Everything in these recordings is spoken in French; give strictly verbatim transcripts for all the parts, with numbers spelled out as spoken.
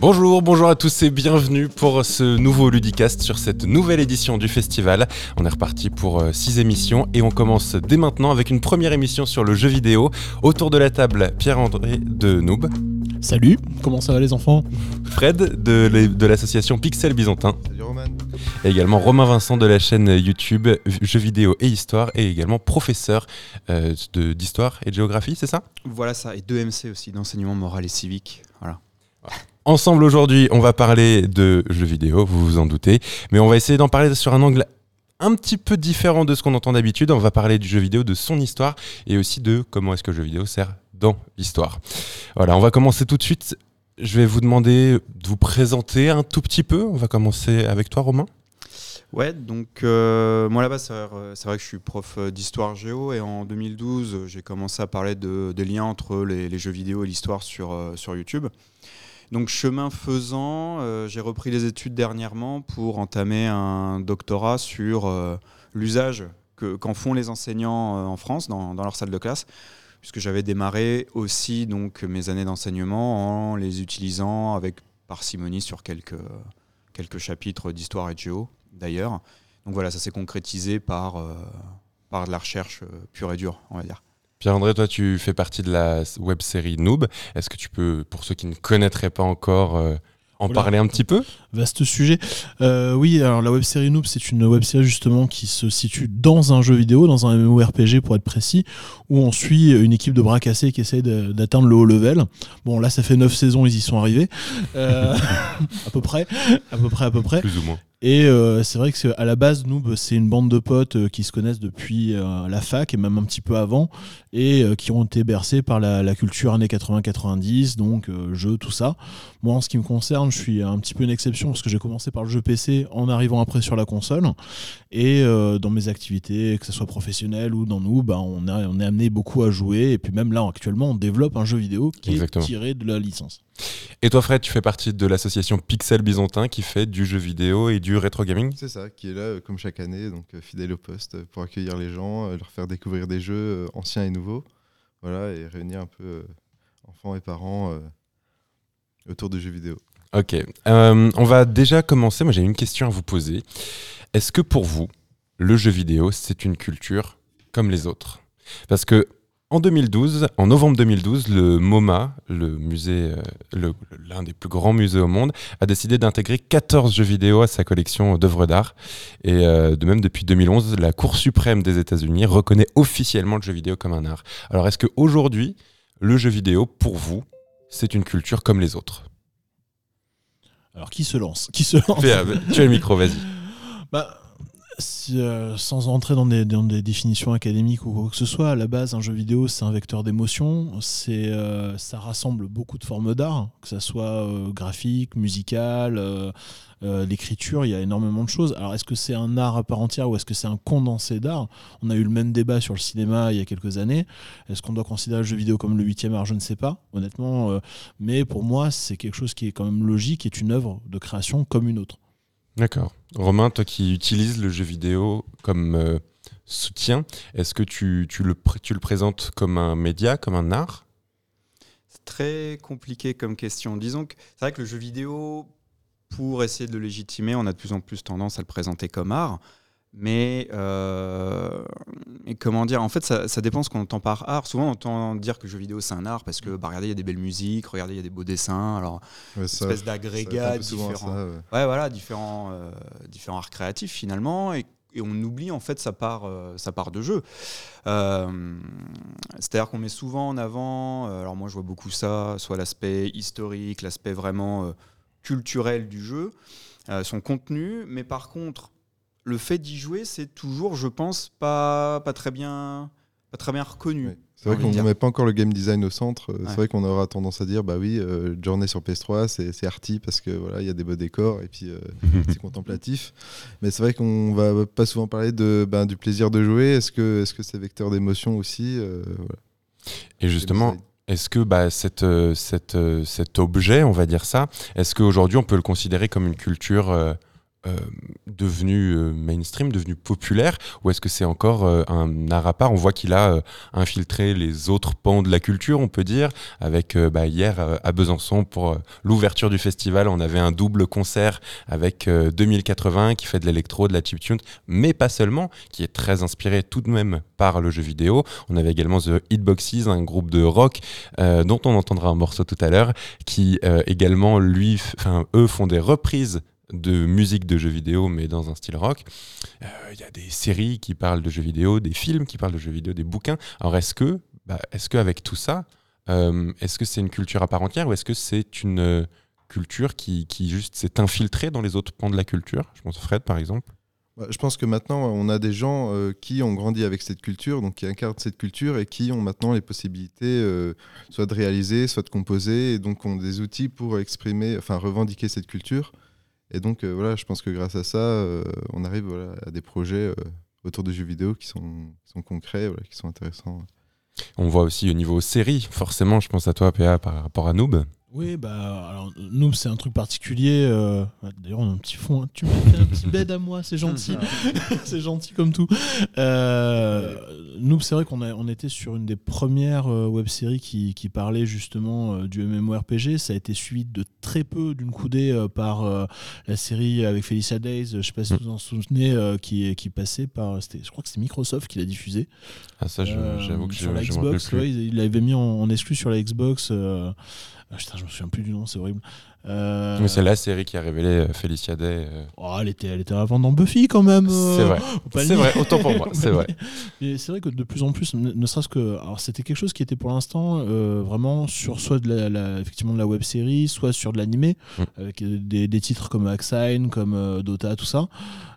Bonjour, bonjour à tous et bienvenue pour ce nouveau Ludicast sur cette nouvelle édition du festival. On est reparti pour six émissions et on commence dès maintenant avec une première émission sur le jeu vidéo. Autour de la table, Pierre-André de Noob. Salut, comment ça va les enfants ? Fred de, les, de l'association Pixel Byzantin. Salut Roman. Et également Romain Vincent de la chaîne YouTube Jeux vidéo et Histoire et également professeur euh, de, d'Histoire et de Géographie, c'est ça ? Voilà ça, et deux M C aussi, d'enseignement moral et civique. Voilà. Ensemble aujourd'hui, on va parler de jeux vidéo, vous vous en doutez, mais on va essayer d'en parler sur un angle un petit peu différent de ce qu'on entend d'habitude. On va parler du jeu vidéo, de son histoire et aussi de comment est-ce que le jeu vidéo sert dans l'histoire. Voilà, on va commencer tout de suite. Je vais vous demander de vous présenter un tout petit peu. On va commencer avec toi, Romain. Ouais, donc euh, moi là-bas, c'est vrai, c'est vrai que je suis prof d'histoire géo et en deux mille douze, j'ai commencé à parler de, des liens entre les, les jeux vidéo et l'histoire sur, euh, sur YouTube. Donc chemin faisant, euh, j'ai repris les études dernièrement pour entamer un doctorat sur euh, l'usage que, qu'en font les enseignants euh, en France dans, dans leur salle de classe, puisque j'avais démarré aussi donc, mes années d'enseignement en les utilisant avec parcimonie sur quelques, quelques chapitres d'histoire et de géo d'ailleurs. Donc voilà, ça s'est concrétisé par, euh, par de la recherche euh, pure et dure, on va dire. Pierre-André, toi, tu fais partie de la web-série Noob. Est-ce que tu peux, pour ceux qui ne connaîtraient pas encore, euh, en Oula. parler un petit peu ? Vaste sujet. Euh, oui, alors la web-série Noob, c'est une web-série justement qui se situe dans un jeu vidéo, dans un MMORPG pour être précis, où on suit une équipe de bras cassés qui essaye de, d'atteindre le haut level. Bon, là, ça fait neuf saisons, ils y sont arrivés. Euh, à peu près, à peu près, à peu près. Plus ou moins. Et euh, c'est vrai que à la base, Noob, c'est une bande de potes euh, qui se connaissent depuis euh, la fac et même un petit peu avant, et euh, qui ont été bercés par la, la culture années quatre-vingts quatre-vingt-dix, donc euh, jeux, tout ça. Moi, en ce qui me concerne, je suis un petit peu une exception parce que j'ai commencé par le jeu P C en arrivant après sur la console. Et euh, dans mes activités, que ce soit professionnelles ou dans Noob, bah, on, a, on est amené beaucoup à jouer. Et puis même là, actuellement, on développe un jeu vidéo qui Exactement. est tiré de la licence. Et toi, Fred, tu fais partie de l'association Pixel Byzantin qui fait du jeu vidéo et du rétro gaming ? C'est ça, qui est là euh, comme chaque année, donc euh, fidèle au poste euh, pour accueillir les gens, euh, leur faire découvrir des jeux euh, anciens et nouveaux, voilà, et réunir un peu euh, enfants et parents euh, autour de jeux vidéo. Ok, euh, on va déjà commencer. Moi, j'ai une question à vous poser. Est-ce que pour vous, le jeu vidéo, c'est une culture comme les autres ? Parce que En deux mille douze, en novembre deux mille douze, le MoMA, le musée, euh, le, l'un des plus grands musées au monde, a décidé d'intégrer quatorze jeux vidéo à sa collection d'œuvres d'art. Et euh, de même, depuis deux mille onze, la Cour suprême des États-Unis reconnaît officiellement le jeu vidéo comme un art. Alors, est-ce qu'aujourd'hui, le jeu vidéo, pour vous, c'est une culture comme les autres ? Alors, qui se lance ? Qui se lance ? Fais, euh, Tu as le micro, vas-y. Bah... Si, euh, sans entrer dans des, dans des définitions académiques ou quoi que ce soit, à la base, un jeu vidéo, c'est un vecteur d'émotion. C'est, euh, ça rassemble beaucoup de formes d'art, que ça soit euh, graphique, musical, euh, euh, l'écriture, il y a énormément de choses. Alors, est-ce que c'est un art à part entière ou est-ce que c'est un condensé d'art ? On a eu le même débat sur le cinéma il y a quelques années. Est-ce qu'on doit considérer le jeu vidéo comme le huitième art ? Je ne sais pas, honnêtement. Euh, mais pour moi, c'est quelque chose qui est quand même logique, qui est une œuvre de création comme une autre. D'accord. Romain, toi qui utilises le jeu vidéo comme euh, soutien, est-ce que tu, tu, le, tu le présentes comme un média, comme un art ? C'est très compliqué comme question. Disons que c'est vrai que le jeu vidéo, pour essayer de le légitimer, on a de plus en plus tendance à le présenter comme art. Mais, euh, mais comment dire, en fait, ça, ça dépend ce qu'on entend par art. Souvent, on entend dire que le jeu vidéo, c'est un art parce que, bah, regardez, il y a des belles musiques, regardez, il y a des beaux dessins. Alors, ouais, une ça, espèce d'agrégats différents. Ça, ouais. Ouais, voilà, différents, euh, différents arts créatifs, finalement. Et, et on oublie, en fait, sa part, euh, sa part de jeu. Euh, c'est-à-dire qu'on met souvent en avant, euh, alors moi, je vois beaucoup ça, soit l'aspect historique, l'aspect vraiment euh, culturel du jeu, euh, son contenu. Mais par contre, le fait d'y jouer, c'est toujours, je pense, pas, pas, très, bien, pas très bien reconnu. Oui. C'est vrai qu'on ne met pas encore le game design au centre. Ouais. C'est vrai qu'on aura tendance à dire, bah oui, euh, Journey sur P S trois, c'est, c'est arty parce que voilà, y a des beaux décors et puis euh, c'est contemplatif. Mais c'est vrai qu'on va pas souvent parler de, bah, du plaisir de jouer. Est-ce que, est-ce que c'est vecteur d'émotion aussi euh, voilà. Et justement, est-ce que bah, cette, cette, cet objet, on va dire ça, est-ce qu'aujourd'hui on peut le considérer comme une culture euh, euh, devenu euh, mainstream, devenu populaire, ou est-ce que c'est encore euh, un art à part? On voit qu'il a euh, infiltré les autres pans de la culture, on peut dire, avec euh, bah, hier euh, à Besançon pour euh, l'ouverture du festival, on avait un double concert avec euh, deux mille quatre-vingts qui fait de l'électro, de la chiptune, mais pas seulement, qui est très inspiré tout de même par le jeu vidéo. On avait également The Hitboxes, un groupe de rock euh, dont on entendra un morceau tout à l'heure, qui euh, également, lui, enfin eux font des reprises de musique de jeux vidéo, mais dans un style rock. Il euh, y a des séries qui parlent de jeux vidéo, des films qui parlent de jeux vidéo, des bouquins. Alors est-ce que, bah, est-ce qu'avec tout ça, euh, est-ce que c'est une culture à part entière ou est-ce que c'est une euh, culture qui, qui juste s'est infiltrée dans les autres pans de la culture? Je pense à Fred, par exemple. Bah, je pense que maintenant, on a des gens euh, qui ont grandi avec cette culture, donc qui incarnent cette culture et qui ont maintenant les possibilités euh, soit de réaliser, soit de composer, et donc ont des outils pour exprimer, enfin revendiquer cette culture. Et donc euh, voilà, je pense que grâce à ça, euh, on arrive voilà, à des projets euh, autour de jeux vidéo qui sont, qui sont concrets, voilà, qui sont intéressants. On voit aussi au niveau série, forcément, je pense à toi, P A, par rapport à Noob. Oui, bah, alors, Noob, c'est un truc particulier. Euh, d'ailleurs, on a un petit fond. Hein. Tu m'as fait un petit bed à moi, c'est gentil. C'est gentil comme tout. Euh, Noob, c'est vrai qu'on a, on était sur une des premières euh, web-séries qui, qui parlait justement euh, du MMORPG. Ça a été suivi de très peu d'une coudée euh, par euh, la série avec Felicia Days. Je ne sais pas si vous en souvenez, euh, qui, qui passait par. Je crois que c'était Microsoft qui l'a diffusé. Ah, ça, je, euh, j'avoue que sur je, la je Xbox, plus. Ouais, il l'avait mis en, en exclu sur la Xbox. Euh, Ah, putain, je me souviens plus du nom, c'est horrible. Euh... Mais c'est la série qui a révélé euh, Felicia Day. Euh... Oh, elle était, elle était avant dans Buffy quand même. Euh... C'est vrai. C'est vrai, autant pour moi. C'est vrai. Mais c'est vrai que de plus en plus, ne, ne serait-ce que, alors c'était quelque chose qui était pour l'instant euh, vraiment sur soit de la, la, effectivement de la web série, soit sur de l'animé, mm. avec des, des titres comme Axine, comme euh, Dota, tout ça.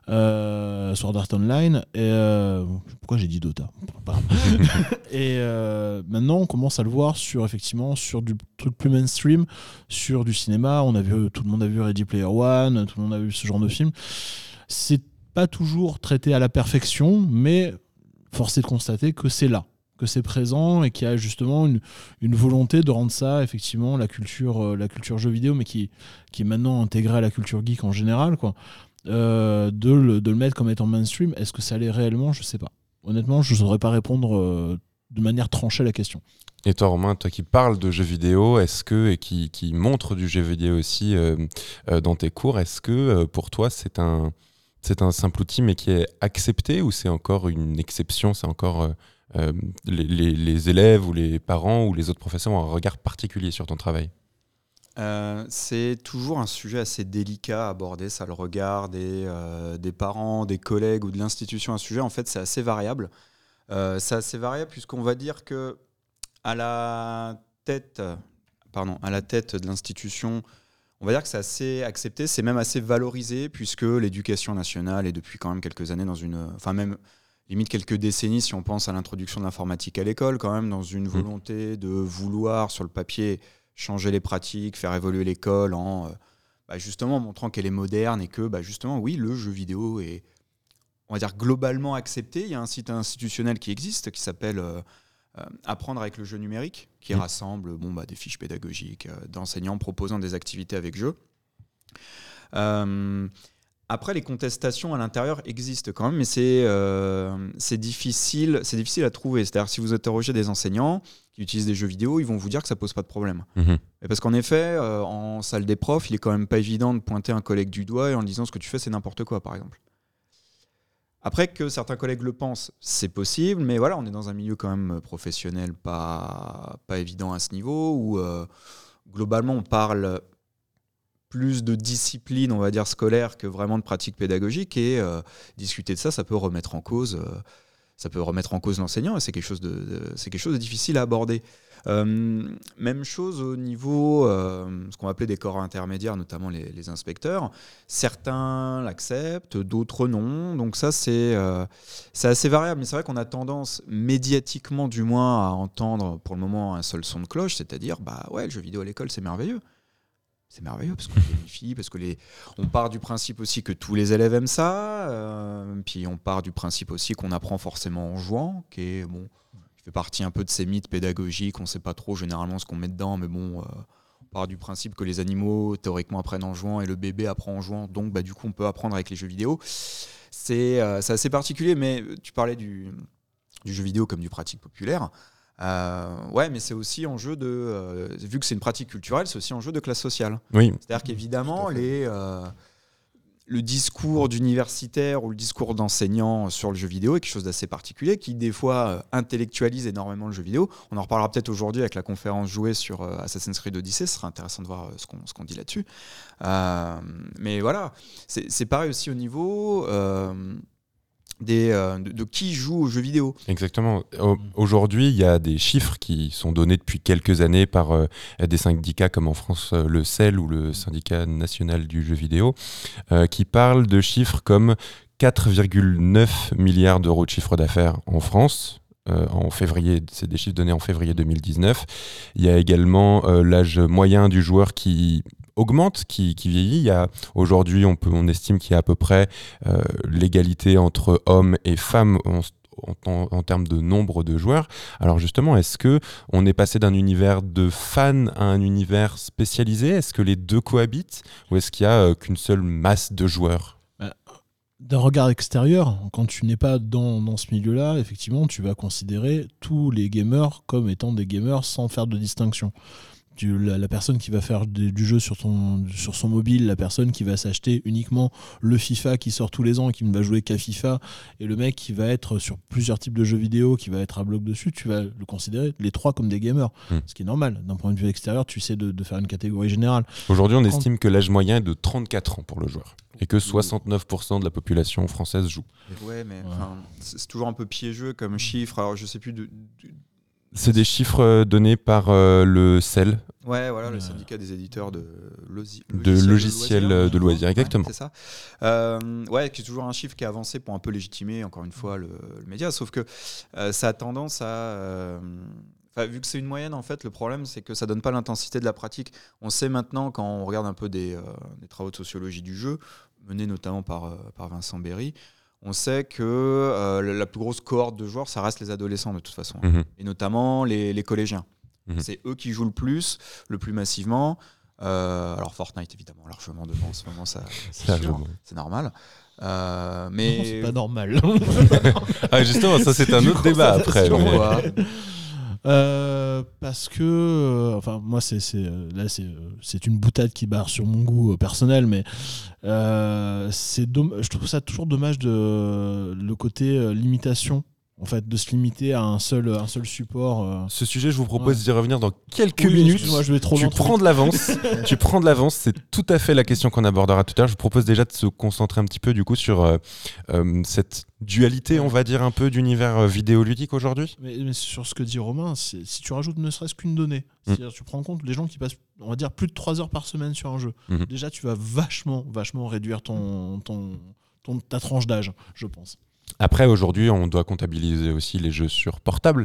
Euh, Sword Art Online et euh, pourquoi j'ai dit Dota et euh, maintenant on commence à le voir sur effectivement sur du truc plus mainstream, sur du cinéma. On a vu, tout le monde a vu Ready Player One, tout le monde a vu ce genre de film. C'est pas toujours traité à la perfection, mais force est de constater que c'est là, que c'est présent et qu'il y a justement une, une volonté de rendre ça effectivement la culture, euh, la culture jeu vidéo, mais qui, qui est maintenant intégrée à la culture geek en général, quoi. Euh, de, le, de le mettre comme étant mainstream. Est-ce que ça l'est réellement? Je sais pas. Honnêtement, je ne saurais pas répondre euh, de manière tranchée à la question. Et toi, Romain, toi qui parles de jeux vidéo, est-ce que, et qui, qui montre du jeu vidéo aussi euh, euh, dans tes cours, est-ce que euh, pour toi c'est un, c'est un simple outil mais qui est accepté ou c'est encore une exception? C'est encore euh, euh, les, les, les élèves ou les parents ou les autres professeurs ont un regard particulier sur ton travail? Euh, c'est toujours un sujet assez délicat à aborder, ça, le regard des, euh, des parents, des collègues ou de l'institution à ce sujet. En fait, c'est assez variable. Euh, c'est assez variable puisqu'on va dire que à la tête, pardon, à la tête de l'institution, on va dire que c'est assez accepté, c'est même assez valorisé puisque l'éducation nationale est depuis quand même quelques années dans une, enfin même limite quelques décennies si on pense à l'introduction de l'informatique à l'école, quand même dans une volonté de vouloir sur le papier changer les pratiques, faire évoluer l'école en euh, bah justement montrant qu'elle est moderne et que bah justement, oui, le jeu vidéo est, on va dire, globalement accepté. Il y a un site institutionnel qui existe qui s'appelle euh, euh, Apprendre avec le jeu numérique, qui mmh. rassemble bon, bah, des fiches pédagogiques euh, d'enseignants proposant des activités avec jeu. Euh, Après, les contestations à l'intérieur existent quand même, mais c'est, euh, c'est, difficile, c'est difficile à trouver. C'est-à-dire, si vous interrogez des enseignants qui utilisent des jeux vidéo, ils vont vous dire que ça ne pose pas de problème. Mmh. Et parce qu'en effet, euh, en salle des profs, il est quand même pas évident de pointer un collègue du doigt et en lui disant ce que tu fais, c'est n'importe quoi, par exemple. Après, que certains collègues le pensent, c'est possible, mais voilà, on est dans un milieu quand même professionnel pas, pas évident à ce niveau, où euh, globalement, on parle plus de discipline, on va dire, scolaire que vraiment de pratique pédagogique, et euh, discuter de ça, ça peut remettre en cause, euh, ça peut remettre en cause l'enseignant, et c'est quelque chose de, de, c'est quelque chose de difficile à aborder. Euh, même chose au niveau, euh, ce qu'on va appeler des corps intermédiaires, notamment les, les inspecteurs. Certains l'acceptent, d'autres non. Donc ça, c'est, euh, c'est assez variable. Mais c'est vrai qu'on a tendance, médiatiquement du moins, à entendre pour le moment un seul son de cloche, c'est-à-dire, bah ouais, le jeu vidéo à l'école, c'est merveilleux. C'est merveilleux parce qu'on gamifie, parce que les... on part du principe aussi que tous les élèves aiment ça, euh, puis on part du principe aussi qu'on apprend forcément en jouant, qui est bon, qui fait partie un peu de ces mythes pédagogiques. On ne sait pas trop généralement ce qu'on met dedans, mais bon, euh, part du principe que les animaux théoriquement apprennent en jouant et le bébé apprend en jouant, donc bah, du coup on peut apprendre avec les jeux vidéo. C'est, euh, c'est assez particulier, mais tu parlais du, du jeu vidéo comme du pratique populaire. Euh, ouais, mais c'est aussi en jeu de, euh, vu que c'est une pratique culturelle, c'est aussi en jeu de classe sociale. Oui. C'est-à-dire qu'évidemment les euh, le discours d'universitaire ou le discours d'enseignant sur le jeu vidéo est quelque chose d'assez particulier qui, des fois, euh, intellectualise énormément le jeu vidéo. On en reparlera peut-être aujourd'hui avec la conférence jouée sur euh, Assassin's Creed Odyssey. Ce sera intéressant de voir euh, ce qu'on, ce qu'on dit là-dessus. Euh, mais voilà, c'est, c'est pareil aussi au niveau euh, des, euh, de, de qui joue aux jeux vidéo. Exactement. Au- Aujourd'hui, il y a des chiffres qui sont donnés depuis quelques années par euh, des syndicats comme en France euh, le C E L ou le syndicat national du jeu vidéo, euh, qui parlent de chiffres comme quatre virgule neuf milliards d'euros de chiffre d'affaires en France. Euh, en février, c'est des chiffres donnés en février deux mille dix-neuf. Il y a également euh, l'âge moyen du joueur qui augmente, qui, qui vieillit. Il y a, aujourd'hui, on, peut, on estime qu'il y a à peu près euh, l'égalité entre hommes et femmes en, en, en termes de nombre de joueurs. Alors justement, est-ce que on est passé d'un univers de fans à un univers spécialisé ? Est-ce que les deux cohabitent ? Ou est-ce qu'il n'y a euh, qu'une seule masse de joueurs ? D'un regard extérieur, quand tu n'es pas dans, dans ce milieu-là, effectivement, tu vas considérer tous les gamers comme étant des gamers sans faire de distinction. Tu, la, la personne qui va faire des, du jeu sur, ton, sur son mobile, la personne qui va s'acheter uniquement le FIFA qui sort tous les ans et qui ne va jouer qu'à FIFA, et le mec qui va être sur plusieurs types de jeux vidéo, qui va être à bloc dessus, tu vas le considérer les trois comme des gamers. Mmh. Ce qui est normal. D'un point de vue extérieur, tu essaies de, de faire une catégorie générale. Aujourd'hui, on Quand... estime que l'âge moyen est de trente-quatre ans pour le joueur. Et que soixante-neuf pour cent de la population française joue. Ouais, mais ouais. C'est toujours un peu piégeux comme chiffre. Alors, je sais plus de... de... C'est des chiffres donnés par euh, le C E L. Ouais, voilà, le syndicat des éditeurs de, losi- de logiciels de loisirs, de loisirs exactement. Ouais, c'est ça. Euh, ouais, qui est toujours un chiffre qui est avancé pour un peu légitimer, encore une fois, le, le média. Sauf que euh, ça a tendance à... Euh, vu que c'est une moyenne, en fait, le problème, c'est que ça donne pas l'intensité de la pratique. On sait maintenant, quand on regarde un peu des, euh, des travaux de sociologie du jeu, menés notamment par, euh, par Vincent Berry, on sait que euh, la plus grosse cohorte de joueurs, ça reste les adolescents de toute façon, mmh. et notamment les, les collégiens. Mmh. C'est eux qui jouent le plus, le plus massivement. Euh, alors Fortnite, évidemment, largement devant en ce moment, ça, c'est, sûr, c'est normal. Euh, mais non, c'est pas normal. ah, justement, ça c'est, c'est un autre débat après. Mais... Euh, parce que euh, enfin moi c'est, c'est là c'est, c'est une boutade qui barre sur mon goût euh, personnel, mais euh, c'est domm- je trouve ça toujours dommage de le côté euh, limitation, en fait, de se limiter à un seul, un seul support. Euh... Ce sujet, je vous propose ouais. d'y revenir dans quelques oui, minutes. Moi, je vais trop tu prends de l'avance. tu prends de l'avance. C'est tout à fait la question qu'on abordera tout à l'heure. Je vous propose déjà de se concentrer un petit peu du coup sur euh, euh, cette dualité, on va dire un peu, d'univers vidéoludique aujourd'hui. Mais, mais sur ce que dit Romain, si tu rajoutes ne serait-ce qu'une donnée, mm. c'est-à-dire tu prends en compte les gens qui passent, on va dire, plus de trois heures par semaine sur un jeu. Mm-hmm. Déjà, tu vas vachement, vachement réduire ton, ton, ton, ta tranche d'âge, je pense. Après, aujourd'hui, on doit comptabiliser aussi les jeux sur portable.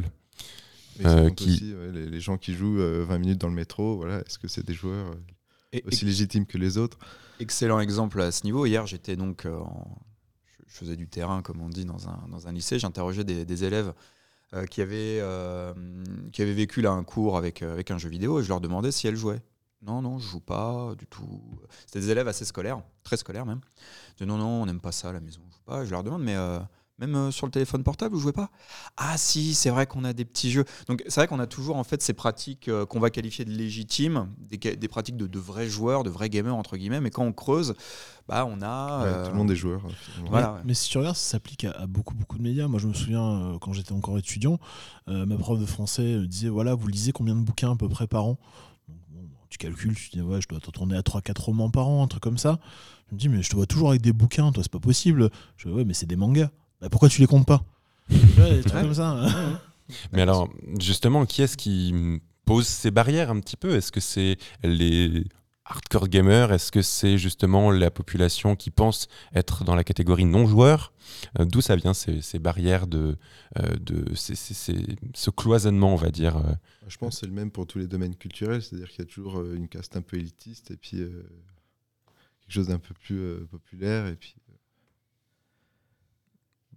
Euh, qui... aussi, ouais, les, les gens qui jouent euh, vingt minutes dans le métro, voilà, est-ce que c'est des joueurs euh, et, aussi et... légitimes que les autres ? Excellent exemple à ce niveau. Hier, j'étais donc, euh, en... je faisais du terrain, comme on dit, dans un, dans un lycée. J'interrogeais des, des élèves euh, qui, avaient, euh, qui avaient vécu là, un cours avec, euh, avec un jeu vidéo, et je leur demandais si elles jouaient. Non, non, je joue pas du tout. C'était des élèves assez scolaires, très scolaires même. Je dis non, non, on n'aime pas ça à la maison, on joue pas. Et je leur demande, mais euh, même euh, sur le téléphone portable, vous jouez pas ? Ah si, c'est vrai qu'on a des petits jeux. Donc c'est vrai qu'on a toujours en fait ces pratiques euh, qu'on va qualifier de légitimes, des, des pratiques de, de vrais joueurs, de vrais gamers entre guillemets. Mais quand on creuse, bah on a. Ouais, euh, tout le monde est joueur. Voilà, ouais. Mais si tu regardes, ça s'applique à, à beaucoup beaucoup de médias. Moi, je me souviens euh, quand j'étais encore étudiant, euh, ma prof de français euh, disait voilà, vous lisez combien de bouquins à peu près par an ? Tu calcules, tu te dis ouais, je dois tourner à trois quatre romans par an, un truc comme ça. Je me dis mais je te vois toujours avec des bouquins, toi c'est pas possible. Je dis ouais mais c'est des mangas. Bah, pourquoi tu les comptes pas ? Ouais, des trucs comme ça. Mais alors justement, qui est-ce qui pose ces barrières un petit peu ? Est-ce que c'est les hardcore gamers ? Est-ce que c'est justement la population qui pense être dans la catégorie non-joueur ? euh, D'où ça vient ces, ces barrières de, euh, de ces, ces, ces, ce cloisonnement, on va dire euh... Je pense que c'est le même pour tous les domaines culturels, c'est-à-dire qu'il y a toujours euh, une caste un peu élitiste et puis euh, quelque chose d'un peu plus euh, populaire. Et puis, euh...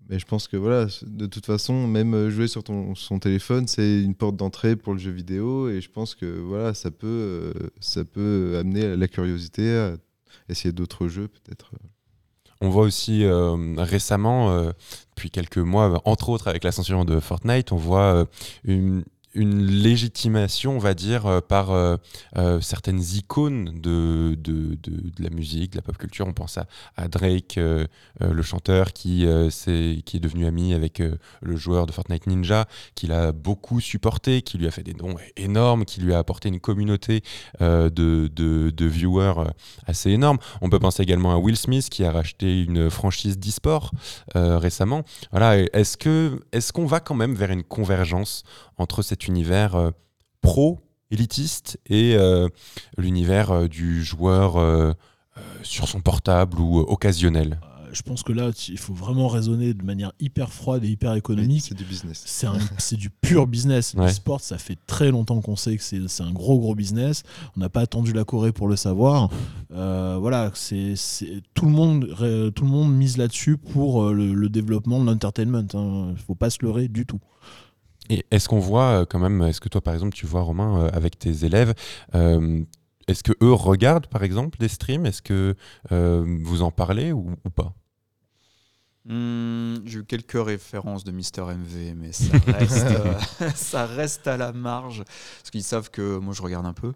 Mais je pense que voilà, de toute façon, même jouer sur ton, son téléphone, c'est une porte d'entrée pour le jeu vidéo. Et je pense que voilà, ça peut, euh, ça peut amener la curiosité à essayer d'autres jeux peut-être. On voit aussi euh, récemment, euh, depuis quelques mois, entre autres avec l'ascension de Fortnite, on voit euh, une... une légitimation, on va dire, euh, par euh, euh, certaines icônes de, de, de, de la musique, de la pop culture. On pense à, à Drake, euh, euh, le chanteur qui, euh, c'est, qui est devenu ami avec euh, le joueur de Fortnite Ninja, qui l'a beaucoup supporté, qui lui a fait des dons énormes, qui lui a apporté une communauté euh, de, de, de viewers euh, assez énorme. On peut penser également à Will Smith, qui a racheté une franchise d'e-sport euh, récemment. Voilà, est-ce que, est-ce qu'on va quand même vers une convergence entre cet univers euh, pro, élitiste, et euh, l'univers euh, du joueur euh, euh, sur son portable ou euh, occasionnel? Euh, je pense que là, il faut vraiment raisonner de manière hyper froide et hyper économique. Oui, c'est du business. C'est, un, c'est du pur business. Ouais. L'e-sport, ça fait très longtemps qu'on sait que c'est, c'est un gros, gros business. On n'a pas attendu la Corée pour le savoir. Euh, voilà, c'est, c'est, tout, le monde, tout le monde mise là-dessus pour le, le développement de l'entertainment. Il hein. ne faut pas se leurrer du tout. Et est-ce qu'on voit euh, quand même, est-ce que toi par exemple tu vois Romain euh, avec tes élèves, euh, est-ce que eux regardent par exemple des streams, est-ce que euh, vous en parlez ou, ou pas? Mmh, j'ai eu quelques références de Mister M V, mais ça reste, euh, ça reste à la marge, parce qu'ils savent que moi je regarde un peu.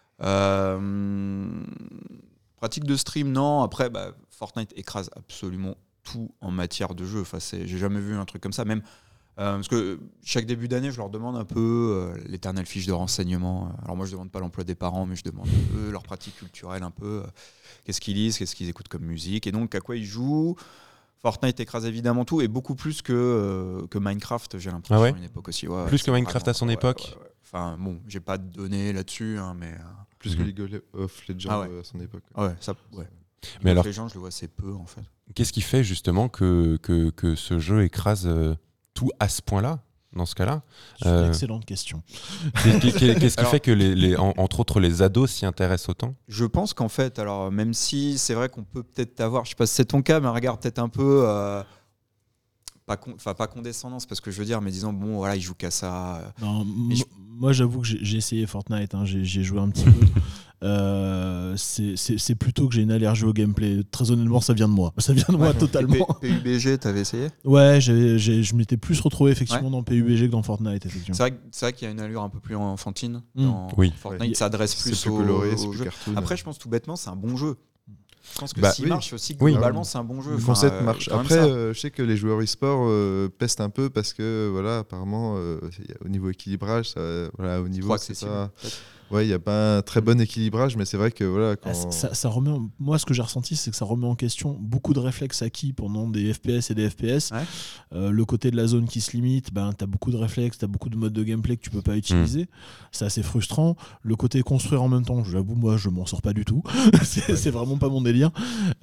Euh, pratique de stream, non. Après, bah, Fortnite écrase absolument tout en matière de jeu. Enfin, c'est, j'ai jamais vu un truc comme ça, même. Euh, parce que chaque début d'année, je leur demande un peu euh, l'éternelle fiche de renseignement. Alors moi, je ne demande pas l'emploi des parents, mais je demande un peu leur pratique culturelle, un peu euh, qu'est-ce qu'ils lisent, qu'est-ce qu'ils écoutent comme musique, et donc à quoi ils jouent. Fortnite écrase évidemment tout, et beaucoup plus que, euh, que Minecraft, j'ai l'impression, ah ouais à une époque aussi. Ouais, plus que Minecraft vraiment, à son ouais, époque ouais, ouais. Enfin bon, j'ai pas de données là-dessus, hein, mais... Euh... Plus que League of Legends ah ouais. à son époque. Ouais, ça, ouais. Mais League alors, of Legends, je le vois assez peu, en fait. Qu'est-ce qui fait justement que, que, que ce jeu écrase euh, tout à ce point-là, dans ce cas-là? C'est une euh... excellente question. Qu'est-ce qui, qu'est-ce qui alors, fait que, les, les, en, entre autres, les ados s'y intéressent autant? Je pense qu'en fait, alors même si c'est vrai qu'on peut peut-être avoir, je sais pas si c'est ton cas, mais un regard peut-être un peu... Euh, pas, con, pas condescendance, parce que je veux dire, mais disons, bon, voilà, ils jouent qu'à ça. Non, m- je... Moi, j'avoue que j'ai, j'ai essayé Fortnite, hein, j'ai, j'ai joué un petit peu. Euh, c'est, c'est, c'est plutôt que j'ai une allergie au gameplay. Très honnêtement, ça vient de moi. Ça vient de moi ouais, totalement. P U B G, t'avais essayé? Ouais, j'ai, j'ai, je m'étais plus retrouvé effectivement ouais. dans P U B G que dans Fortnite. Effectivement. C'est, vrai, c'est vrai qu'il y a une allure un peu plus enfantine. Mmh. Dans oui. Fortnite, ouais. Ça adresse plus, c'est plus au, coloré, au c'est plus jeu. cartoon. Après, je pense tout bêtement, c'est un bon jeu. Je pense que bah, s'il oui. marche aussi, oui. globalement, c'est un bon jeu. Le concept enfin, marche. Euh, Après, euh, je sais que les joueurs e-sport euh, pestent un peu parce que, voilà, apparemment, euh, au niveau équilibrage, ça, voilà, au niveau, c'est pas... Ouais, il n'y a pas un très bon équilibrage, mais c'est vrai que voilà. Quand... Ah, ça, ça remet en... Moi, ce que j'ai ressenti, c'est que ça remet en question beaucoup de réflexes acquis pendant des F P S et des F P S. Ouais. Euh, le côté de la zone qui se limite, ben, tu as beaucoup de réflexes, tu as beaucoup de modes de gameplay que tu peux pas utiliser. Mmh. C'est assez frustrant. Le côté construire en même temps, j'avoue, moi, je m'en sors pas du tout. c'est, ouais. c'est vraiment pas mon délire.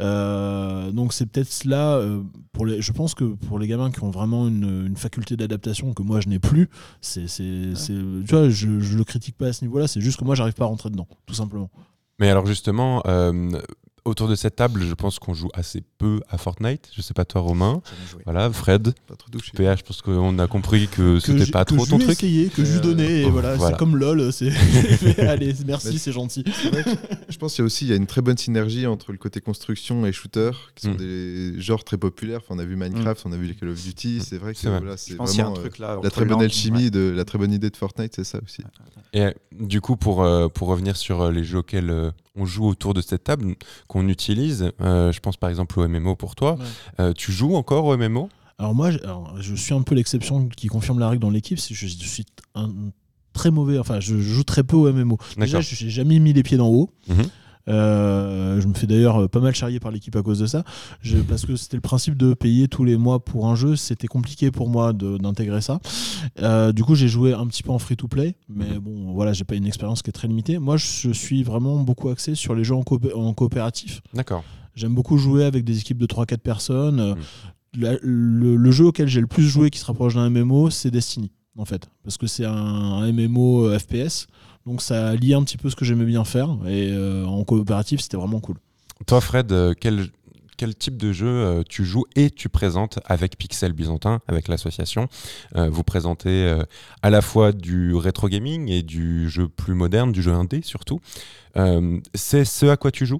Euh, donc, c'est peut-être cela. Euh, pour les... Je pense que pour les gamins qui ont vraiment une, une faculté d'adaptation que moi, je n'ai plus, c'est, c'est, ouais. c'est... tu vois, je, je le critique pas à ce niveau-là. C'est juste que moi, j'arrive pas à rentrer dedans, tout simplement. Mais alors justement, euh, autour de cette table, je pense qu'on joue assez peu à Fortnite. Je sais pas toi, Romain. Voilà, Fred. Pas trop touché. P H, je pense qu'on a compris que, que c'était pas trop ton truc. Essayé, que euh, je lui donnais, et voilà, voilà. C'est comme LOL. C'est... Allez, merci, mais c'est gentil. C'est vrai que je pense qu'il y a aussi il y a une très bonne synergie entre le côté construction et shooter, qui sont mm. des genres très populaires. Enfin, on a vu Minecraft, mm. on a vu les Call of Duty. C'est vrai que c'est, voilà, c'est vraiment euh, truc là, la très bonne alchimie, ouais. de la très bonne idée de Fortnite, c'est ça aussi. Et du coup, pour euh, pour revenir sur les jeux auxquels euh, on joue autour de cette table, qu'on utilise, euh, je pense par exemple au M M O pour toi. Ouais. Euh, tu joues encore au M M O ? Alors moi, je, alors, je suis un peu l'exception qui confirme la règle dans l'équipe. Je, je suis un très mauvais, enfin, je joue très peu au M M O. Déjà, je n'ai jamais mis les pieds d'en haut. Mm-hmm. Euh, je me fais d'ailleurs pas mal charrier par l'équipe à cause de ça, je, parce que c'était le principe de payer tous les mois pour un jeu. C'était compliqué pour moi de, d'intégrer ça. Euh, du coup, j'ai joué un petit peu en free-to-play, mais bon, voilà, j'ai pas une expérience qui est très limitée. Moi, je suis vraiment beaucoup axé sur les jeux en, coop- en coopératif. D'accord. J'aime beaucoup jouer avec des équipes de trois quatre personnes. Mmh. La, le, le jeu auquel j'ai le plus joué qui se rapproche d'un M M O, c'est Destiny, en fait, parce que c'est un, un M M O F P S. Donc ça liait un petit peu ce que j'aimais bien faire, et euh, en coopératif c'était vraiment cool. Toi Fred, euh, quel, quel type de jeu euh, tu joues et tu présentes avec Pixel Byzantin, avec l'association. Euh, vous présentez euh, à la fois du rétro gaming et du jeu plus moderne, du jeu indé surtout. Euh, c'est ce à quoi tu joues ?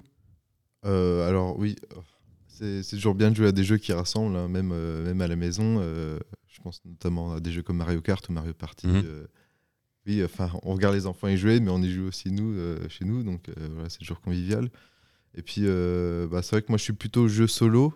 euh, Alors oui, c'est, c'est toujours bien de jouer à des jeux qui rassemblent, hein, même, euh, même à la maison. Euh, je pense notamment à des jeux comme Mario Kart ou Mario Party. Mmh. Euh, oui, enfin, on regarde les enfants y jouer, mais on y joue aussi nous, euh, chez nous, donc euh, voilà, c'est toujours convivial. Et puis, euh, bah, c'est vrai que moi, je suis plutôt jeu solo,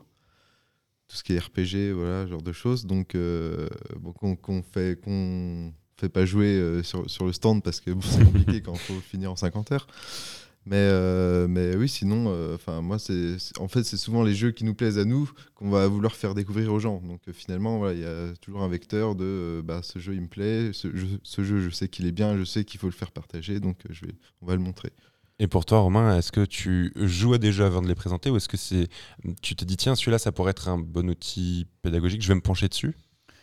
tout ce qui est R P G, voilà, genre de choses. Donc, euh, bon, qu'on, qu'on fait, qu'on fait pas jouer euh, sur, sur le stand parce que bon, c'est compliqué quand il faut finir en cinquante heures. Mais, euh, mais oui, sinon, enfin, euh, moi, c'est, c'est, en fait, c'est souvent les jeux qui nous plaisent à nous qu'on va vouloir faire découvrir aux gens. Donc, euh, finalement, voilà, il y a toujours un vecteur de euh, bah, ce jeu, il me plaît, ce jeu, ce jeu, je sais qu'il est bien, je sais qu'il faut le faire partager, donc euh, je vais, on va le montrer. Et pour toi, Romain, est-ce que tu joues à des jeux avant de les présenter ou est-ce que c'est, tu te dis, tiens, celui-là, ça pourrait être un bon outil pédagogique, je vais me pencher dessus ?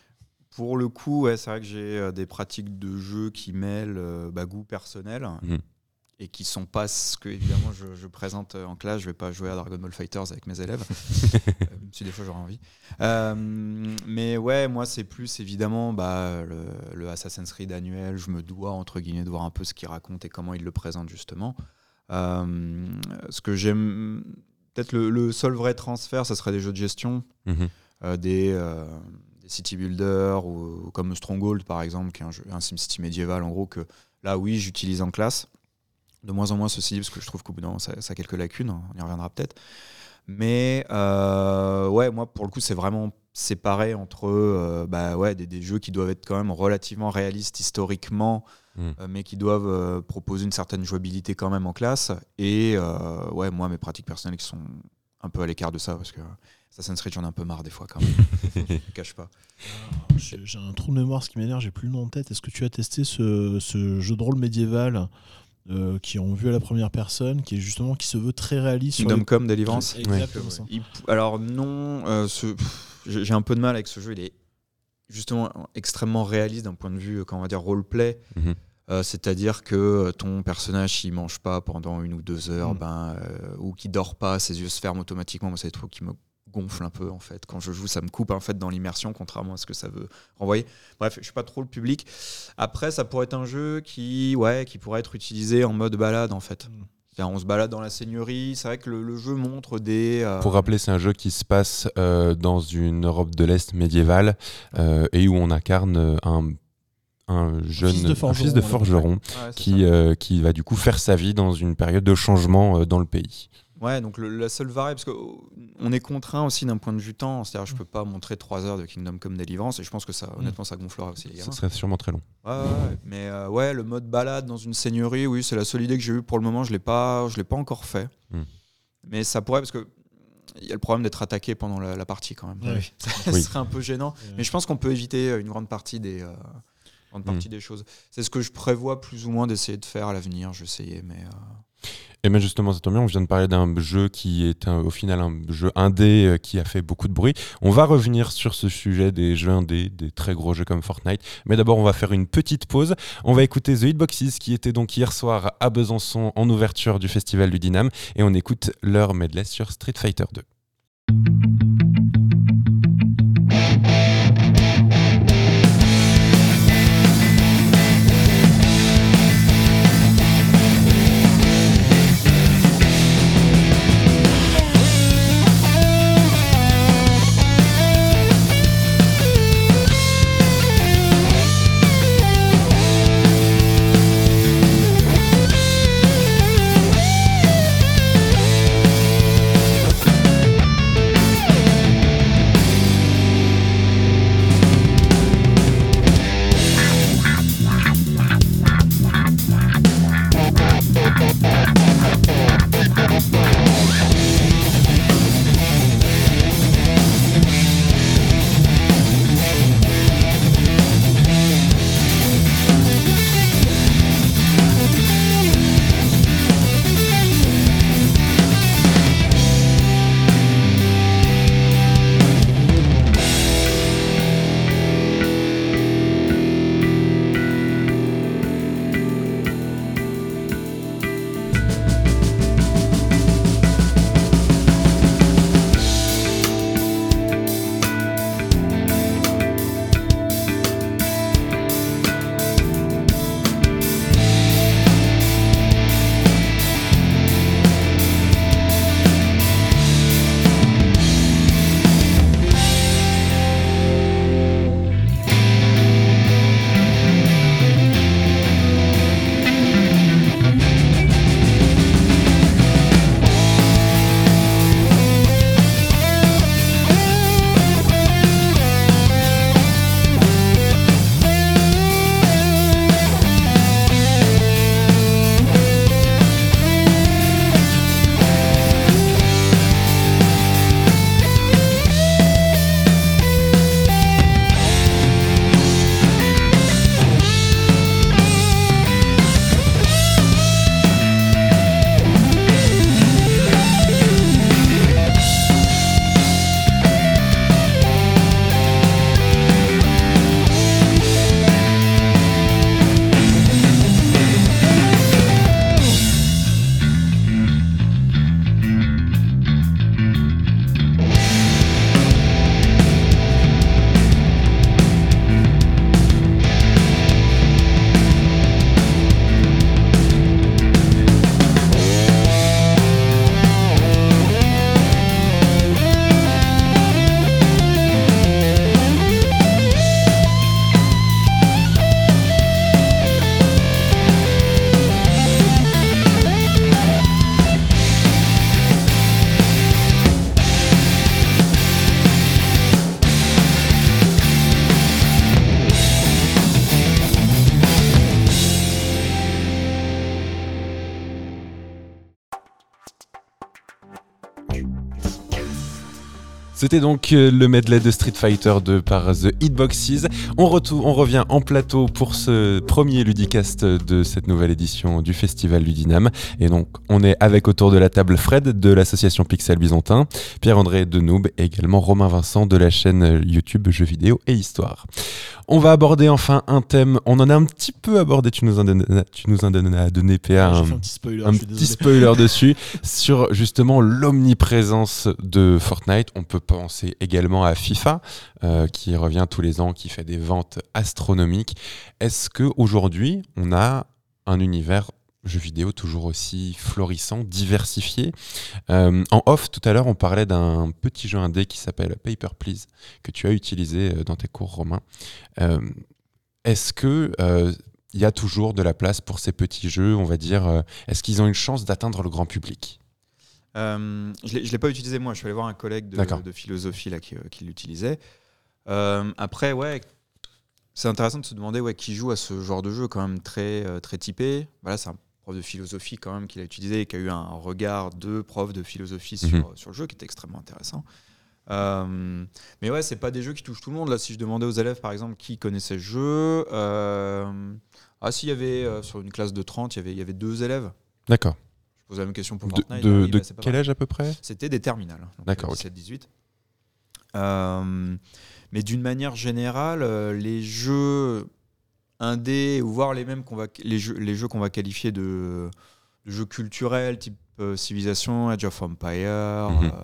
Pour le coup, ouais, c'est vrai que j'ai euh, des pratiques de jeu qui mêlent euh, bah, goût personnel. Mmh. Et qui sont pas ce que évidemment je, je présente en classe. Je vais pas jouer à Dragon Ball Fighters avec mes élèves, euh, même si des fois j'aurais envie. Euh, mais ouais, moi c'est plus évidemment bah, le, le Assassin's Creed annuel. Je me dois entre guillemets de voir un peu ce qu'il raconte et comment il le présente justement. Euh, ce que j'aime, peut-être le, le seul vrai transfert, ça serait des jeux de gestion, mmh. euh, des, euh, des city builders ou, ou comme Stronghold par exemple, qui est un, jeu, un SimCity médiéval en gros que là oui j'utilise en classe. De moins en moins ceci, parce que je trouve qu'au bout d'un moment, ça, ça a quelques lacunes, on y reviendra peut-être. Mais euh, ouais, moi, pour le coup, c'est vraiment séparé entre euh, bah, ouais, des, des jeux qui doivent être quand même relativement réalistes historiquement, mmh. euh, mais qui doivent euh, proposer une certaine jouabilité quand même en classe. Et euh, ouais, moi, mes pratiques personnelles qui sont un peu à l'écart de ça, parce que Assassin's Creed, j'en ai un peu marre des fois quand même. Je ne cache pas. J'ai, j'ai un trou de mémoire, ce qui m'énerve, j'ai plus le nom en tête. Est-ce que tu as testé ce, ce jeu de rôle médiéval Euh, qui ont vu à la première personne, qui est justement qui se veut très réaliste. Kingdom les... Come Deliverance. Exactement ouais. ça. Il, alors non, euh, ce, pff, j'ai, j'ai un peu de mal avec ce jeu. Il est justement extrêmement réaliste d'un point de vue, comment on va dire, roleplay. Mm-hmm. Euh, c'est-à-dire que ton personnage, il mange pas pendant une ou deux heures, mm. ben, euh, ou qu'il dort pas, ses yeux se ferment automatiquement. Moi, c'est des trucs qui me gonfle un peu en fait. Quand je joue, ça me coupe en fait dans l'immersion, contrairement à ce que ça veut renvoyer. Bref, je suis pas trop le public. Après, ça pourrait être un jeu qui, ouais, qui pourrait être utilisé en mode balade en fait. Mm. C'est-à-dire, on se balade dans la seigneurie. C'est vrai que le, le jeu montre des. Euh... Pour rappeler, c'est un jeu qui se passe euh, dans une Europe de l'Est médiévale euh, et où on incarne un un jeune un fils de forgeron, un fils de forgeron ouais, qui, euh, qui va du coup faire sa vie dans une période de changement euh, dans le pays. Ouais, donc le, la seule variable, parce qu'on est contraint aussi d'un point de vue temps, c'est-à-dire je peux pas montrer trois heures de Kingdom Come Deliverance et je pense que ça, honnêtement, ça gonflera aussi les gamins. Ça serait sûrement très long. Ouais, ouais, mais euh, ouais, le mode balade dans une seigneurie, oui, c'est la seule idée que j'ai eue pour le moment. Je l'ai pas, je l'ai pas encore fait, mm. mais ça pourrait parce que il y a le problème d'être attaqué pendant la, la partie quand même. Ouais. Ça oui. serait un peu gênant, ouais. mais je pense qu'on peut éviter une grande partie des. Euh, grande partie mm. des choses. C'est ce que je prévois plus ou moins d'essayer de faire à l'avenir. Je vais essayer, mais. Euh... Et bien justement, ça tombe bien, on vient de parler d'un jeu qui est un, au final un jeu indé euh, qui a fait beaucoup de bruit. On va revenir sur ce sujet des jeux indés, des très gros jeux comme Fortnite. Mais d'abord, on va faire une petite pause. On va écouter The Hitboxes qui était donc hier soir à Besançon en ouverture du festival du Dynam. Et on écoute leur medley sur Street Fighter deux. C'était donc euh, le medley de Street Fighter deux par The Hitboxes. On, retourne, on revient en plateau pour ce premier Ludicast de cette nouvelle édition du Festival Ludinam. Et donc, on est avec autour de la table Fred de l'association Pixel Byzantin, Pierre-André Denoob et également Romain Vincent de la chaîne YouTube Jeux vidéo et Histoire. On va aborder enfin un thème, on en a un petit peu abordé, tu nous en donnes, tu nous en donnes à donner P A Ah, un, j'ai fait un petit spoiler, un je suis petit désolé. spoiler dessus, sur justement l'omniprésence de Fortnite. On peut penser également à FIFA, euh, qui revient tous les ans, qui fait des ventes astronomiques. Est-ce qu'aujourd'hui, on a un univers jeux vidéo toujours aussi florissant, diversifié? euh, En off, tout à l'heure, on parlait d'un petit jeu indé qui s'appelle Paper Please, que tu as utilisé dans tes cours, Romain. Euh, est-ce que euh, il y a toujours de la place pour ces petits jeux, on va dire, euh, est-ce qu'ils ont une chance d'atteindre le grand public? Euh, je ne l'ai pas utilisé moi, je suis allé voir un collègue de, de philosophie là, qui, qui l'utilisait. Euh, après, ouais, c'est intéressant de se demander ouais, qui joue à ce genre de jeu quand même très, euh, très typé. Voilà, c'est un prof de philosophie quand même qui l'a utilisé et qui a eu un regard de prof de philosophie sur, mm-hmm. sur le jeu qui était extrêmement intéressant. Euh, mais ouais, c'est pas des jeux qui touchent tout le monde. Là, si je demandais aux élèves par exemple qui connaissaient ce jeu, euh... ah si, il y avait euh, sur une classe de trente, il y avait, il y avait deux élèves. D'accord. Je pose la même question pour de, Fortnite. De, oui, de bah, quel âge à peu près? C'était des terminales. D'accord. dix-sept dix-huit. Euh, mais d'une manière générale, euh, les jeux indés, ou voire les mêmes qu'on va, les jeux, les jeux qu'on va qualifier de, de jeux culturels, type euh, Civilization, Age of Empires, mm-hmm. euh,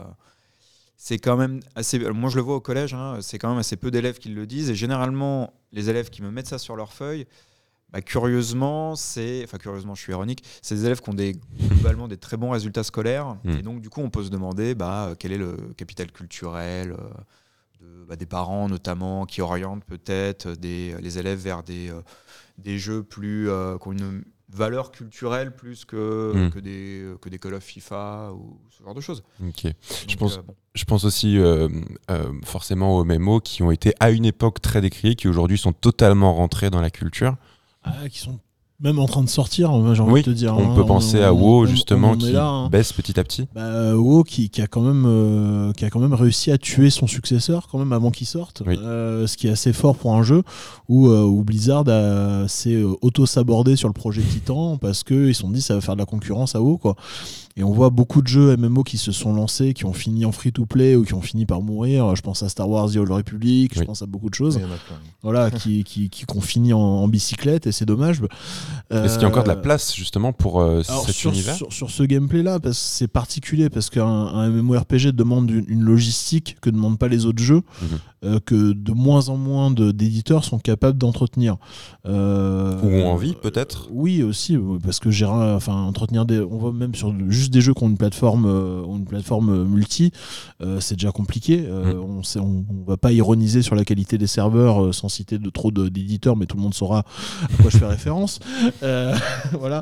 c'est quand même assez. Moi, je le vois au collège, hein, c'est quand même assez peu d'élèves qui le disent, et généralement, les élèves qui me mettent ça sur leur feuille, bah, curieusement, c'est, enfin curieusement, je suis ironique, c'est des élèves qui ont des, globalement des très bons résultats scolaires, mm. et donc du coup, on peut se demander, bah, quel est le capital culturel euh, de, bah, des parents notamment, qui orientent peut-être des, les élèves vers des, euh, des jeux plus euh, qui ont une valeur culturelle plus que, mm. que, des, que des Call of FIFA ou ce genre de choses. Ok. Donc, je, pense, euh, bon. je pense aussi euh, euh, forcément aux M M O qui ont été à une époque très décriés, qui aujourd'hui sont totalement rentrés dans la culture. Ah, qui sont même en train de sortir, j'ai envie oui, de te dire. On hein, peut penser on, à WoW, justement, on, on qui là, hein. baisse petit à petit. Bah, WoW qui, qui, a quand même, euh, qui a quand même réussi à tuer son successeur quand même avant qu'il sorte, oui. euh, ce qui est assez fort pour un jeu où, euh, où Blizzard a, s'est auto-sabordé sur le projet Titan parce qu'ils se sont dit ça va faire de la concurrence à WoW, quoi. Et on voit beaucoup de jeux M M O qui se sont lancés, qui ont fini en free-to-play ou qui ont fini par mourir. Je pense à Star Wars The Old Republic, oui. je pense à beaucoup de choses. Voilà, qui, qui, qui, qui ont fini en, en bicyclette, et c'est dommage. Euh, Est-ce qu'il y a encore de la place justement pour euh, alors, cet sur, univers sur, sur ce gameplay-là, parce que c'est particulier, parce qu'un un MMORPG demande une, une logistique que ne demandent pas les autres jeux, mmh. euh, que de moins en moins de, d'éditeurs sont capables d'entretenir. Euh, Ou ont envie, peut-être euh, Oui, aussi, parce que gérer, enfin, entretenir des. On voit même sur juste des jeux qui ont une plateforme, euh, une plateforme multi, euh, c'est déjà compliqué. Euh, mmh. On sait, on, on va pas ironiser sur la qualité des serveurs euh, sans citer de trop de, d'éditeurs, mais tout le monde saura à quoi je fais référence. Euh, voilà,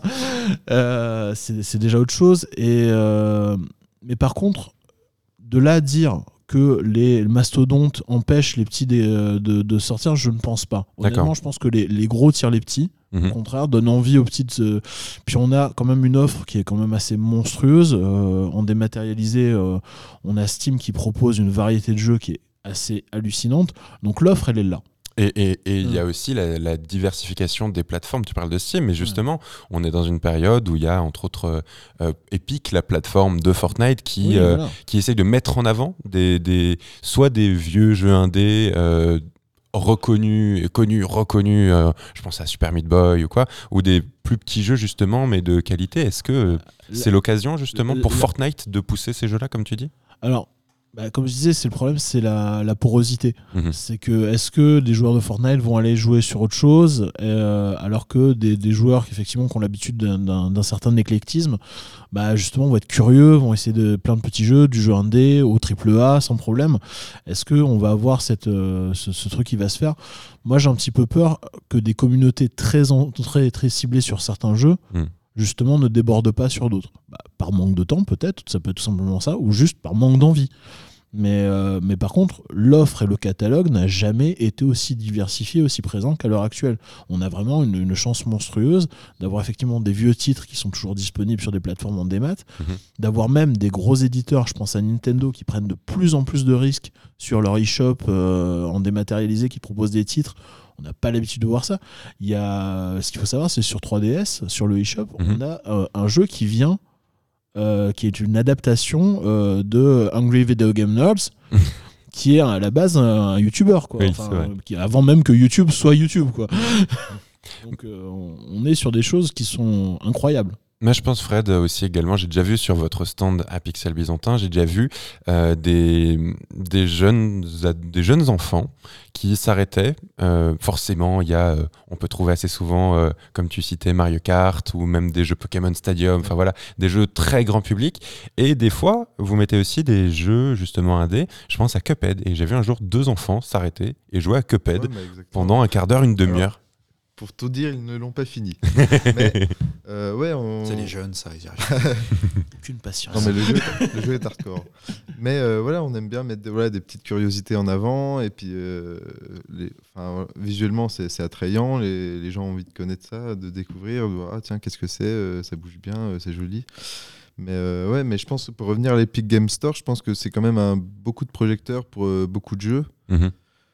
euh, c'est, c'est déjà autre chose. Et euh, mais par contre, de là à dire que les mastodontes empêchent les petits de, de, de sortir, je ne pense pas. Honnêtement, D'accord. je pense que les, les gros tirent les petits. Mmh. Au contraire, donnent envie aux petits de se... Puis on a quand même une offre qui est quand même assez monstrueuse. Euh, en dématérialisé, euh, on a Steam qui propose une variété de jeux qui est assez hallucinante. Donc l'offre, elle est là. Et il et, et mmh. y a aussi la, la diversification des plateformes. Tu parles de Steam, mais justement, mmh. on est dans une période où il y a entre autres euh, Epic, la plateforme de Fortnite, qui, oui, euh, voilà. qui essaye de mettre en avant des, des, soit des vieux jeux indés euh, reconnus, connus, reconnus, euh, je pense à Super Meat Boy ou quoi, ou des plus petits jeux justement, mais de qualité. Est-ce que euh, c'est l'occasion justement pour Fortnite de pousser ces jeux-là, comme tu dis ? Alors, bah, comme je disais, c'est le problème, c'est la, la porosité. Mmh. C'est que est-ce que des joueurs de Fortnite vont aller jouer sur autre chose, euh, alors que des, des joueurs qui effectivement qui ont l'habitude d'un, d'un, d'un certain éclectisme, bah justement vont être curieux, vont essayer de plein de petits jeux, du jeu indé au triple A sans problème. Est-ce que on va avoir cette euh, ce, ce truc qui va se faire ? Moi, j'ai un petit peu peur que des communautés très en, très très ciblées sur certains jeux. Mmh. justement ne déborde pas sur d'autres. Bah, par manque de temps peut-être, ça peut être tout simplement ça, ou juste par manque d'envie. Mais, euh, mais par contre, l'offre et le catalogue n'a jamais été aussi diversifié, aussi présent qu'à l'heure actuelle. On a vraiment une, une chance monstrueuse d'avoir effectivement des vieux titres qui sont toujours disponibles sur des plateformes en démat, mmh. d'avoir même des gros éditeurs, je pense à Nintendo, qui prennent de plus en plus de risques sur leur e-shop euh, en dématérialisé, qui proposent des titres. On n'a pas l'habitude de voir ça. Il y a, ce qu'il faut savoir, c'est sur trois D S, sur le e-shop, mmh. on a euh, un jeu qui vient Euh, qui est une adaptation euh, de Angry Video Game Nerds, qui est à la base un, un YouTuber, quoi. Oui, enfin, qui, avant même que YouTube soit YouTube, quoi. Donc euh, on est sur des choses qui sont incroyables. Moi, je pense, Fred, aussi également, j'ai déjà vu sur votre stand à Pixel Byzantin, j'ai déjà vu euh, des, des, jeunes, des jeunes enfants qui s'arrêtaient. Euh, forcément, il y a, euh, on peut trouver assez souvent, euh, comme tu citais, Mario Kart ou même des jeux Pokémon Stadium, enfin voilà, des jeux très grand public. Et des fois, vous mettez aussi des jeux justement indés. Je pense à Cuphead. Et j'ai vu un jour deux enfants s'arrêter et jouer à Cuphead ouais, pendant un quart d'heure, une demi-heure. Alors, pour tout dire, ils ne l'ont pas fini. mais, euh, ouais, on... C'est les jeunes, ça, ils y arrivent. Aucune patience. Non, mais le jeu, le jeu est hardcore. Mais euh, voilà, on aime bien mettre des, voilà, des petites curiosités en avant. Et puis, euh, les, visuellement, c'est, c'est attrayant. Les, les gens ont envie de connaître ça, de découvrir. De voir, ah, tiens, qu'est-ce que c'est euh, ça bouge bien, euh, c'est joli. Mais, euh, ouais, mais je pense, pour revenir à l'Epic Game Store, je pense que c'est quand même un, beaucoup de projecteurs pour euh, beaucoup de jeux. Mm-hmm.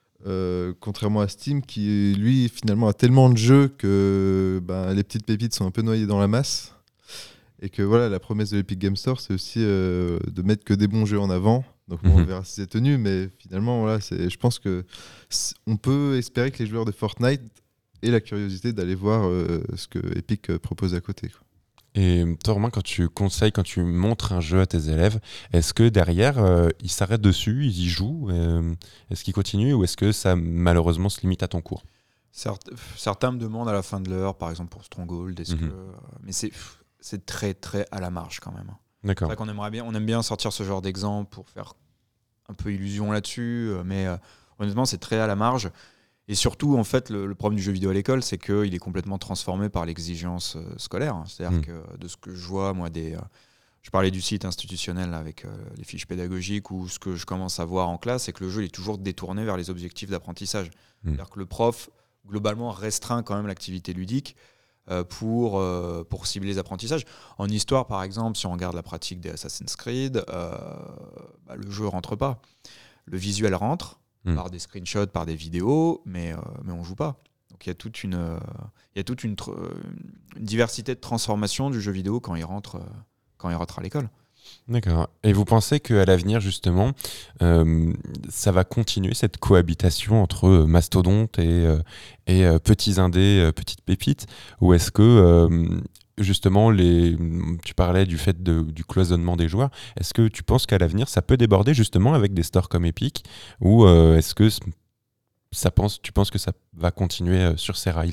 Euh, contrairement à Steam qui lui finalement a tellement de jeux que ben, les petites pépites sont un peu noyées dans la masse et que voilà la promesse de l'Epic Game Store c'est aussi euh, de mettre que des bons jeux en avant donc bon, mm-hmm. on verra si c'est tenu mais finalement voilà, c'est, je pense que on peut espérer que les joueurs de Fortnite aient la curiosité d'aller voir euh, ce que Epic propose à côté, quoi. Et toi, Romain, quand tu conseilles, quand tu montres un jeu à tes élèves, est-ce que derrière, euh, ils s'arrêtent dessus, ils y jouent euh, est-ce qu'ils continuent ou est-ce que ça, malheureusement, se limite à ton cours ? Certes, Certains me demandent à la fin de l'heure, par exemple pour Stronghold, est-ce mm-hmm. que... mais c'est, c'est très, très à la marge quand même. D'accord. C'est vrai qu'on aimerait bien, on aime bien sortir ce genre d'exemple pour faire un peu illusion là-dessus, mais euh, honnêtement, c'est très à la marge. Et surtout, en fait, le, le problème du jeu vidéo à l'école, c'est qu'il est complètement transformé par l'exigence euh, scolaire. C'est-à-dire mmh. que de ce que je vois, moi, des, euh, je parlais du site institutionnel là, avec euh, les fiches pédagogiques, ou ce que je commence à voir en classe, c'est que le jeu il est toujours détourné vers les objectifs d'apprentissage. Mmh. C'est-à-dire que le prof, globalement, restreint quand même l'activité ludique euh, pour, euh, pour cibler les apprentissages. En histoire, par exemple, si on regarde la pratique des Assassin's Creed, euh, bah, le jeu ne rentre pas. Le visuel rentre, Mmh. par des screenshots, par des vidéos, mais, euh, mais on ne joue pas. Donc il y a toute, une, euh, y a toute une, tr- une diversité de transformation du jeu vidéo quand il rentre, euh, quand il rentre à l'école. D'accord. Et vous pensez qu'à l'avenir, justement, euh, ça va continuer cette cohabitation entre mastodontes et, euh, et euh, petits indés, euh, petites pépites, ou est-ce que... Euh, justement, les, tu parlais du fait de, du cloisonnement des joueurs. Est-ce que tu penses qu'à l'avenir, ça peut déborder justement avec des stores comme Epic ou euh, est-ce que ça pense, tu penses que ça va continuer sur ces rails-là ?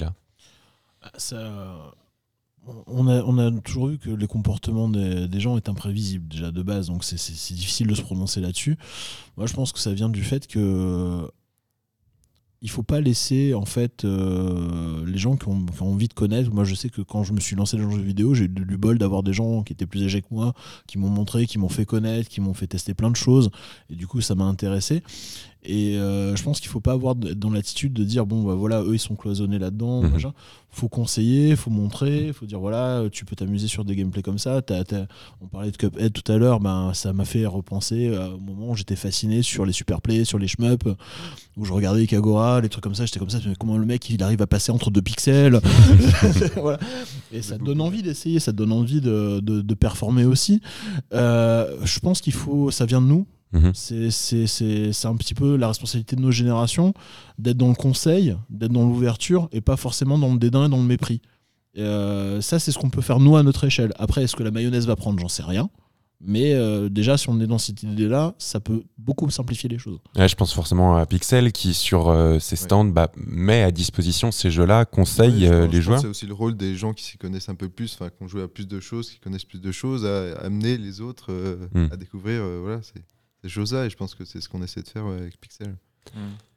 ça, on, a, on a toujours vu que les comportements des, des gens est imprévisibles déjà de base, donc c'est, c'est, c'est difficile de se prononcer là-dessus. Moi, je pense que ça vient du fait que il faut pas laisser en fait euh, les gens qui ont, qui ont envie de connaître. Moi je sais que quand je me suis lancé dans le jeu vidéo, j'ai eu du bol d'avoir des gens qui étaient plus âgés que moi, qui m'ont montré, qui m'ont fait connaître, qui m'ont fait tester plein de choses et du coup ça m'a intéressé. Et euh, je pense qu'il faut pas avoir dans l'attitude de dire bon bah voilà eux ils sont cloisonnés là-dedans, mmh. machin. Faut conseiller, faut montrer, faut dire voilà tu peux t'amuser sur des gameplays comme ça. T'as, t'as... On parlait de Cuphead tout à l'heure, ben ça m'a fait repenser au moment où j'étais fasciné sur les super plays, sur les shmups, où je regardais Ikagora, les trucs comme ça, j'étais comme ça, mais comment le mec il arrive à passer entre deux pixels. Voilà. Et ça te donne envie d'essayer, ça te donne envie de, de, de performer aussi. Euh, je pense qu'il faut, ça vient de nous. Mmh. C'est, c'est, c'est, c'est un petit peu la responsabilité de nos générations d'être dans le conseil, d'être dans l'ouverture et pas forcément dans le dédain et dans le mépris. Et euh, ça, c'est ce qu'on peut faire nous à notre échelle. Après, est-ce que la mayonnaise va prendre ? J'en sais rien. Mais euh, déjà, si on est dans cette idée-là, ça peut beaucoup simplifier les choses. Ouais, je pense forcément à Pixel qui, sur euh, ses stands, ouais. bah, met à disposition ces jeux-là, conseille ouais, euh, les joueurs. C'est aussi le rôle des gens qui s'y connaissent un peu plus, qui ont joué à plus de choses, qui connaissent plus de choses, à, à amener les autres euh, mm. à découvrir. Euh, voilà, c'est... ces choses-là, et je pense que c'est ce qu'on essaie de faire avec Pixel. Mmh.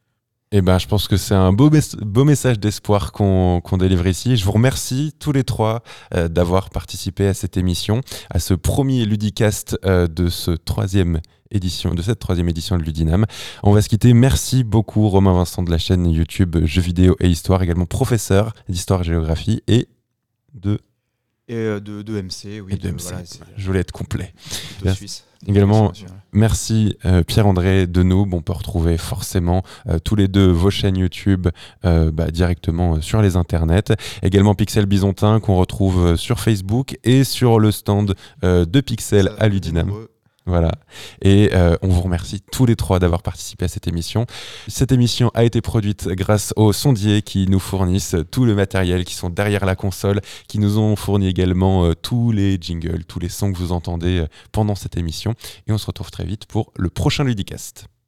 Eh ben, je pense que c'est un beau, mes- beau message d'espoir qu'on qu'on délivre ici. Je vous remercie tous les trois euh, d'avoir participé à cette émission, à ce premier Ludicast euh, de ce troisième édition, de cette troisième édition de Ludinam. On va se quitter. Merci beaucoup Romain Vincent de la chaîne YouTube Jeux vidéo et Histoire, également professeur d'Histoire et Géographie et de, Et euh, de, de M C, oui. et de M C. Voilà, c'est- Je voulais être complet. de Merci. Suisse. Également, International. merci euh, Pierre-André de Noob. On peut retrouver forcément euh, tous les deux vos chaînes YouTube euh, bah, directement euh, sur les internets. Également Pixel Bisontin qu'on retrouve euh, sur Facebook et sur le stand euh, de Pixel Ça, à Ludinam. nombreux. Voilà. Et euh, on vous remercie tous les trois d'avoir participé à cette émission. Cette émission a été produite grâce aux sondiers qui nous fournissent tout le matériel, qui sont derrière la console, qui nous ont fourni également euh, tous les jingles, tous les sons que vous entendez euh, pendant cette émission. Et on se retrouve très vite pour le prochain Ludicast.